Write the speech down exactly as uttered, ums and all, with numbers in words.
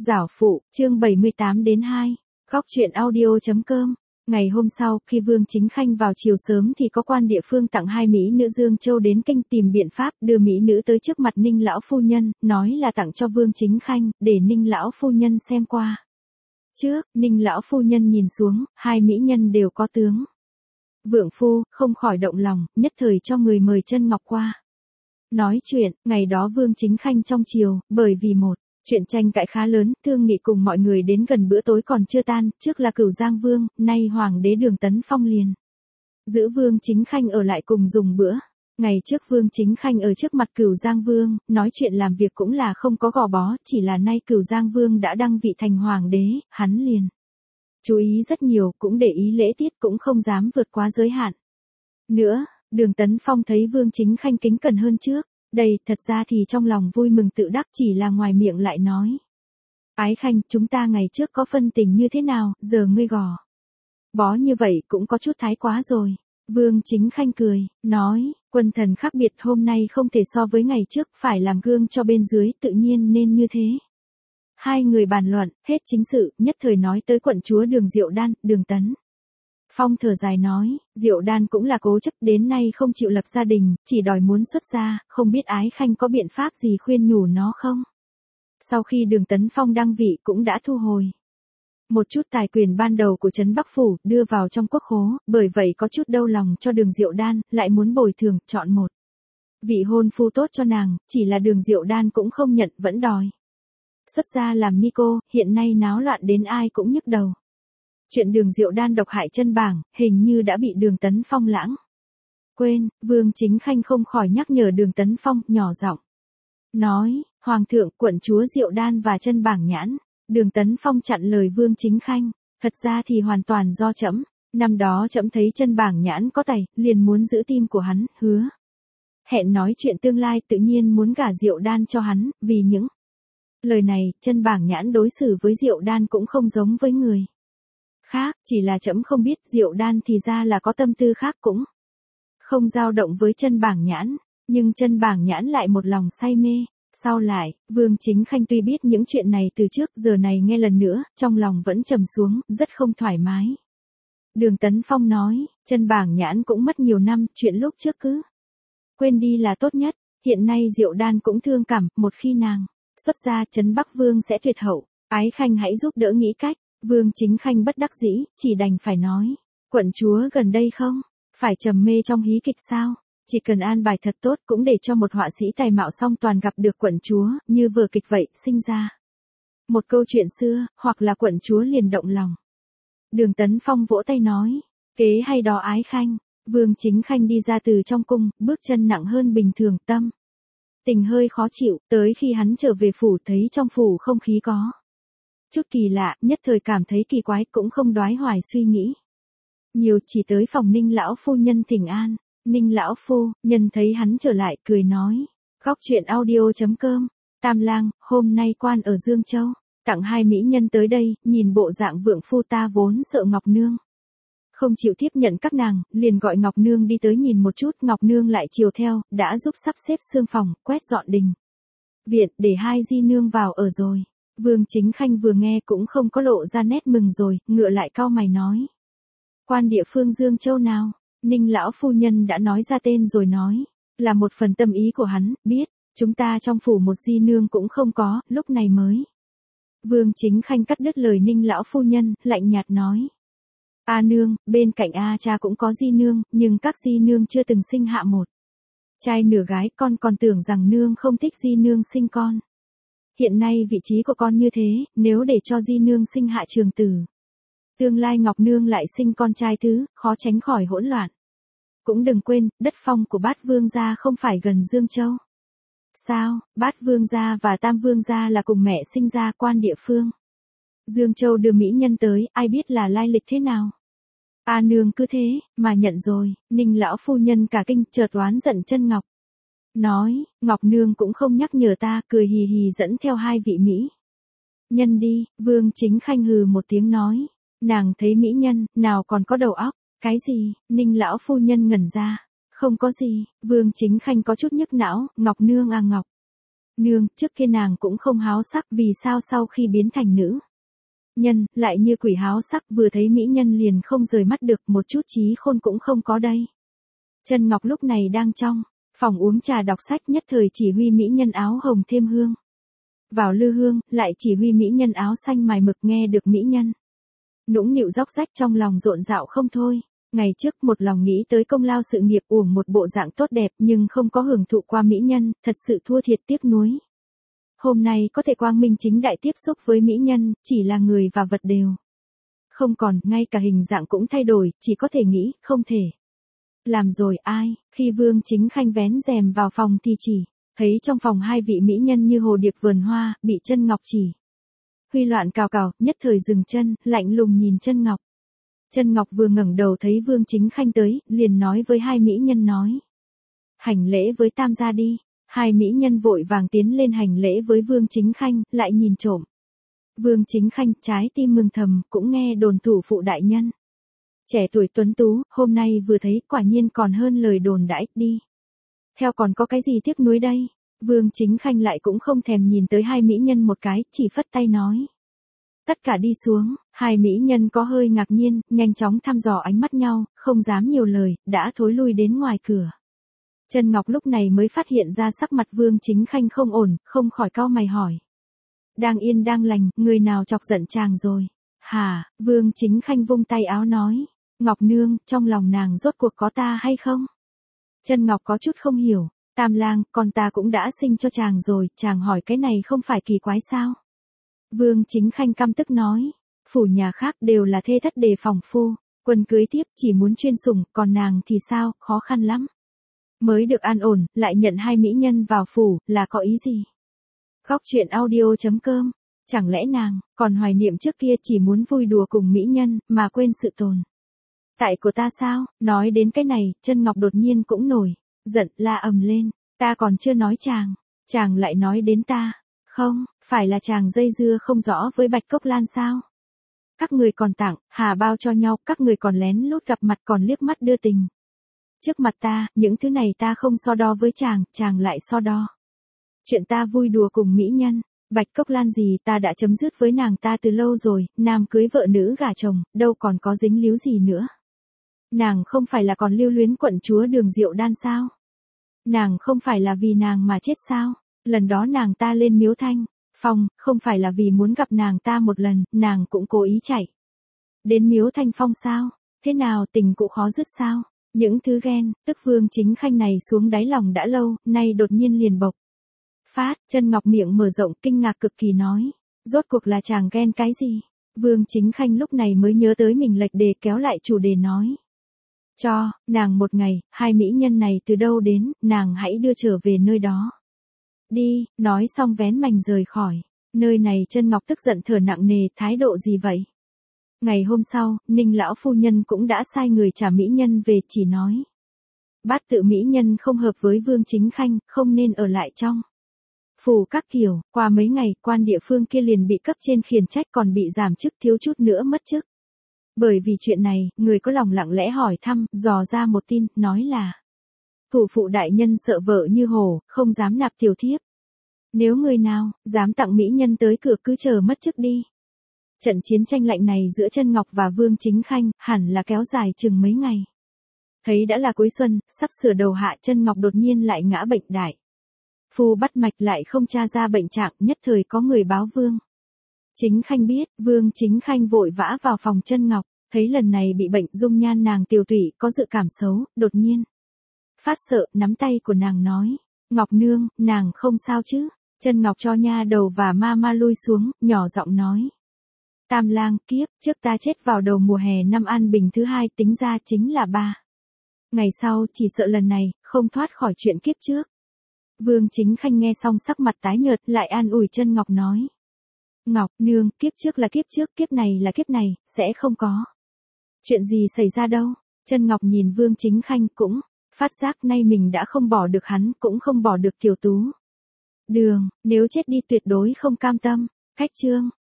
Giảo phụ, chương bảy mươi tám đến hai. Góc truyện audio chấm com. Ngày hôm sau, khi Vương Chính Khanh vào chiều sớm thì có quan địa phương tặng hai mỹ nữ Dương Châu đến kinh tìm biện pháp đưa mỹ nữ tới trước mặt Ninh lão phu nhân, nói là tặng cho Vương Chính Khanh, để Ninh lão phu nhân xem qua. Trước, Ninh lão phu nhân nhìn xuống, hai mỹ nhân đều có tướng. Vượng phu, không khỏi động lòng, nhất thời cho người mời Chân Ngọc qua. Nói chuyện, ngày đó Vương Chính Khanh trong chiều, bởi vì một chuyện tranh cãi khá lớn, thương nghị cùng mọi người đến gần bữa tối còn chưa tan, trước là Cửu Giang Vương, nay Hoàng đế Đường Tấn Phong liền giữ Vương Chính Khanh ở lại cùng dùng bữa. Ngày trước Vương Chính Khanh ở trước mặt Cửu Giang Vương, nói chuyện làm việc cũng là không có gò bó, chỉ là nay Cửu Giang Vương đã đăng vị thành Hoàng đế, hắn liền chú ý rất nhiều, cũng để ý lễ tiết cũng không dám vượt quá giới hạn. Nữa, Đường Tấn Phong thấy Vương Chính Khanh kính cẩn hơn trước. Đây, thật ra thì trong lòng vui mừng tự đắc, chỉ là ngoài miệng lại nói. Ái Khanh, chúng ta ngày trước có phân tình như thế nào, giờ ngươi gò bó như vậy cũng có chút thái quá rồi. Vương Chính Khanh cười, nói, quân thần khác biệt hôm nay không thể so với ngày trước, phải làm gương cho bên dưới, tự nhiên nên như thế. Hai người bàn luận, hết chính sự, nhất thời nói tới quận chúa Đường Diệu Đan, Đường Tấn Phong thở dài nói, Diệu Đan cũng là cố chấp, đến nay không chịu lập gia đình, chỉ đòi muốn xuất gia, không biết Ái Khanh có biện pháp gì khuyên nhủ nó không? Sau khi Đường Tấn Phong đăng vị cũng đã thu hồi một chút tài quyền ban đầu của Trấn Bắc Phủ, đưa vào trong quốc khố, bởi vậy có chút đau lòng cho Đường Diệu Đan, lại muốn bồi thường, chọn một vị hôn phu tốt cho nàng, chỉ là Đường Diệu Đan cũng không nhận, vẫn đòi xuất gia làm ni cô, hiện nay náo loạn đến ai cũng nhức đầu. Chuyện Đường Diệu Đan độc hại Chân Bảng, hình như đã bị Đường Tấn Phong lãng quên, Vương Chính Khanh không khỏi nhắc nhở Đường Tấn Phong, nhỏ giọng nói, Hoàng thượng, quận chúa Diệu Đan và Chân Bảng nhãn. Đường Tấn Phong chặn lời Vương Chính Khanh, thật ra thì hoàn toàn do trẫm, năm đó trẫm thấy Chân Bảng nhãn có tài, liền muốn giữ tim của hắn, hứa hẹn nói chuyện tương lai, tự nhiên muốn gả Diệu Đan cho hắn, vì những lời này, Chân Bảng nhãn đối xử với Diệu Đan cũng không giống với người khác, chỉ là trẫm không biết Diệu Đan thì ra là có tâm tư khác, cũng không dao động với Chân Bảng nhãn, nhưng Chân Bảng nhãn lại một lòng say mê. Sau lại, Vương Chính Khanh tuy biết những chuyện này từ trước, giờ này nghe lần nữa, trong lòng vẫn trầm xuống, rất không thoải mái. Đường Tấn Phong nói, Chân Bảng nhãn cũng mất nhiều năm, chuyện lúc trước cứ quên đi là tốt nhất, hiện nay Diệu Đan cũng thương cảm, một khi nàng xuất gia, Trấn Bắc Vương sẽ tuyệt hậu, Ái Khanh hãy giúp đỡ nghĩ cách. Vương Chính Khanh bất đắc dĩ, chỉ đành phải nói, quận chúa gần đây không phải trầm mê trong hí kịch sao? Chỉ cần an bài thật tốt, cũng để cho một họa sĩ tài mạo song toàn gặp được quận chúa, như vở kịch vậy, sinh ra một câu chuyện xưa, hoặc là quận chúa liền động lòng. Đường Tấn Phong vỗ tay nói, kế hay đó Ái Khanh. Vương Chính Khanh đi ra từ trong cung, bước chân nặng hơn bình thường, tâm tình hơi khó chịu, tới khi hắn trở về phủ thấy trong phủ không khí có chút kỳ lạ, nhất thời cảm thấy kỳ quái, cũng không đoái hoài suy nghĩ nhiều, chỉ tới phòng Ninh lão phu nhân thỉnh an. Ninh lão phu nhân thấy hắn trở lại, cười nói, góc truyện audio chấm com, Tam lang, hôm nay quan ở Dương Châu tặng hai mỹ nhân tới đây, nhìn bộ dạng vượng phu ta vốn sợ Ngọc Nương không chịu tiếp nhận các nàng, liền gọi Ngọc Nương đi tới nhìn một chút, Ngọc Nương lại chiều theo, đã giúp sắp xếp xương phòng, quét dọn đình viện, để hai di nương vào ở rồi. Vương Chính Khanh vừa nghe cũng không có lộ ra nét mừng rồi, ngựa lại cau mày nói, quan địa phương Dương Châu nào? Ninh lão phu nhân đã nói ra tên rồi, nói, là một phần tâm ý của hắn, biết, chúng ta trong phủ một di nương cũng không có, lúc này mới. Vương Chính Khanh cắt đứt lời Ninh lão phu nhân, lạnh nhạt nói, A nương, bên cạnh A cha cũng có di nương, nhưng các di nương chưa từng sinh hạ một trai nửa gái, con còn tưởng rằng nương không thích di nương sinh con. Hiện nay vị trí của con như thế, nếu để cho di nương sinh hạ trường tử, tương lai Ngọc Nương lại sinh con trai thứ, khó tránh khỏi hỗn loạn. Cũng đừng quên, đất phong của Bát Vương gia không phải gần Dương Châu sao? Bát Vương gia và Tam Vương gia là cùng mẹ sinh ra, quan địa phương Dương Châu đưa mỹ nhân tới, ai biết là lai lịch thế nào? A nương cứ thế mà nhận rồi. Ninh lão phu nhân cả kinh, chợt oán giận Chân Ngọc, nói, Ngọc Nương cũng không nhắc nhở ta, cười hì hì dẫn theo hai vị mỹ nhân đi. Vương Chính Khanh hừ một tiếng nói, nàng thấy mỹ nhân, nào còn có đầu óc. Cái gì? Ninh lão phu nhân ngẩn ra, không có gì. Vương Chính Khanh có chút nhức não, Ngọc Nương à Ngọc Nương, trước kia nàng cũng không háo sắc, vì sao sau khi biến thành nữ nhân, lại như quỷ háo sắc, vừa thấy mỹ nhân liền không rời mắt được, một chút trí khôn cũng không có đây. Chân Ngọc lúc này đang trong phòng uống trà đọc sách, nhất thời chỉ huy mỹ nhân áo hồng thêm hương vào lư hương, lại chỉ huy mỹ nhân áo xanh mài mực, nghe được mỹ nhân nũng nịu róc rách, trong lòng rộn rạo không thôi. Ngày trước một lòng nghĩ tới công lao sự nghiệp, uổng một bộ dạng tốt đẹp nhưng không có hưởng thụ qua mỹ nhân, thật sự thua thiệt tiếc nuối. Hôm nay có thể quang minh chính đại tiếp xúc với mỹ nhân, chỉ là người và vật đều không còn, ngay cả hình dạng cũng thay đổi, chỉ có thể nghĩ, không thể làm rồi. Ai, khi Vương Chính Khanh vén rèm vào phòng thì chỉ thấy trong phòng hai vị mỹ nhân như hồ điệp vườn hoa, bị Chân Ngọc chỉ huy loạn cào cào, nhất thời dừng chân, lạnh lùng nhìn Chân Ngọc. Chân Ngọc vừa ngẩng đầu thấy Vương Chính Khanh tới, liền nói với hai mỹ nhân nói: hành lễ với tam gia đi. Hai mỹ nhân vội vàng tiến lên hành lễ với Vương Chính Khanh, lại nhìn trộm Vương Chính Khanh, trái tim mừng thầm, cũng nghe đồn thủ phụ đại nhân trẻ tuổi tuấn tú, hôm nay vừa thấy quả nhiên còn hơn lời đồn đãi, đi theo còn có cái gì tiếc nuối đây. Vương Chính Khanh lại cũng không thèm nhìn tới hai mỹ nhân một cái, chỉ phất tay nói: tất cả đi xuống. Hai mỹ nhân có hơi ngạc nhiên, nhanh chóng thăm dò ánh mắt nhau, không dám nhiều lời, đã thối lui đến ngoài cửa. Chân Ngọc lúc này mới phát hiện ra sắc mặt Vương Chính Khanh không ổn, không khỏi cau mày hỏi: đang yên đang lành, người nào chọc giận chàng rồi? Hả? Vương Chính Khanh vung tay áo nói: Ngọc nương, trong lòng nàng rốt cuộc có ta hay không? Chân Ngọc có chút không hiểu: Tam lang, con ta cũng đã sinh cho chàng rồi, chàng hỏi cái này không phải kỳ quái sao? Vương Chính Khanh căm tức nói: phủ nhà khác đều là thê thất đề phòng phu, quân cưới tiếp chỉ muốn chuyên sủng, còn nàng thì sao, khó khăn lắm mới được an ổn, lại nhận hai mỹ nhân vào phủ, là có ý gì? Góc truyện audio chấm com. Chẳng lẽ nàng còn hoài niệm trước kia chỉ muốn vui đùa cùng mỹ nhân, mà quên sự tồn tại của ta sao? Nói đến cái này, Chân Ngọc đột nhiên cũng nổi giận, la ầm lên: ta còn chưa nói chàng, chàng lại nói đến ta. Không, phải là chàng dây dưa không rõ với Bạch Cốc Lan sao? Các người còn tặng hà bao cho nhau, các người còn lén lút gặp mặt, còn liếc mắt đưa tình trước mặt ta, những thứ này ta không so đo với chàng, chàng lại so đo. Chuyện ta vui đùa cùng mỹ nhân, Bạch Cốc Lan gì, ta đã chấm dứt với nàng ta từ lâu rồi, nam cưới vợ nữ gả chồng, đâu còn có dính líu gì nữa. Nàng không phải là còn lưu luyến quận chúa Đường Diệu Đan sao? Nàng không phải là vì nàng mà chết sao? Lần đó nàng ta lên Miếu Thanh Phong, không phải là vì muốn gặp nàng ta một lần, nàng cũng cố ý chạy đến Miếu Thanh Phong sao? Thế nào, tình cũ khó dứt sao? Những thứ ghen, tức Vương Chính Khanh này xuống đáy lòng đã lâu, nay đột nhiên liền bộc phát. Chân Ngọc miệng mở rộng, kinh ngạc cực kỳ nói: rốt cuộc là chàng ghen cái gì? Vương Chính Khanh lúc này mới nhớ tới mình lệch đề, kéo lại chủ đề nói: cho nàng một ngày, hai mỹ nhân này từ đâu đến, nàng hãy đưa trở về nơi đó đi. Nói xong vén mành rời khỏi nơi này. Chân Ngọc tức giận thở nặng nề: thái độ gì vậy? Ngày hôm sau, Ninh lão phu nhân cũng đã sai người trả mỹ nhân về, chỉ nói bát tự mỹ nhân không hợp với Vương Chính Khanh, không nên ở lại trong phủ các kiểu. Qua mấy ngày, quan địa phương kia liền bị cấp trên khiển trách, còn bị giảm chức, thiếu chút nữa mất chức. Bởi vì chuyện này, người có lòng lặng lẽ hỏi thăm, dò ra một tin, nói là thủ phụ đại nhân sợ vợ như hổ, không dám nạp tiểu thiếp. Nếu người nào dám tặng mỹ nhân tới cửa cứ chờ mất chức đi. Trận chiến tranh lạnh này giữa Chân Ngọc và Vương Chính Khanh hẳn là kéo dài chừng mấy ngày. Thấy đã là cuối xuân, sắp sửa đầu hạ, Chân Ngọc đột nhiên lại ngã bệnh đại phu bắt mạch, lại không tra ra bệnh trạng, nhất thời có người báo Vương Chính Khanh biết. Vương Chính Khanh vội vã vào phòng Chân Ngọc, thấy lần này bị bệnh, dung nhan nàng tiều tụy, có dự cảm xấu, đột nhiên phát sợ, nắm tay của nàng nói: Ngọc nương, nàng không sao chứ? Chân Ngọc cho nha đầu và ma ma lui xuống, nhỏ giọng nói: Tam lang, kiếp trước ta chết vào đầu mùa hè năm An Bình thứ hai, tính ra chính là ba ngày sau, chỉ sợ lần này không thoát khỏi chuyện kiếp trước. Vương Chính Khanh nghe xong sắc mặt tái nhợt, lại an ủi Chân Ngọc nói: Ngọc nương, kiếp trước là kiếp trước, kiếp này là kiếp này, sẽ không có chuyện gì xảy ra đâu. Chân Ngọc nhìn Vương Chính Khanh, cũng phát giác nay mình đã không bỏ được hắn, cũng không bỏ được Kiều Tú Đường, nếu chết đi tuyệt đối không cam tâm. Cách chương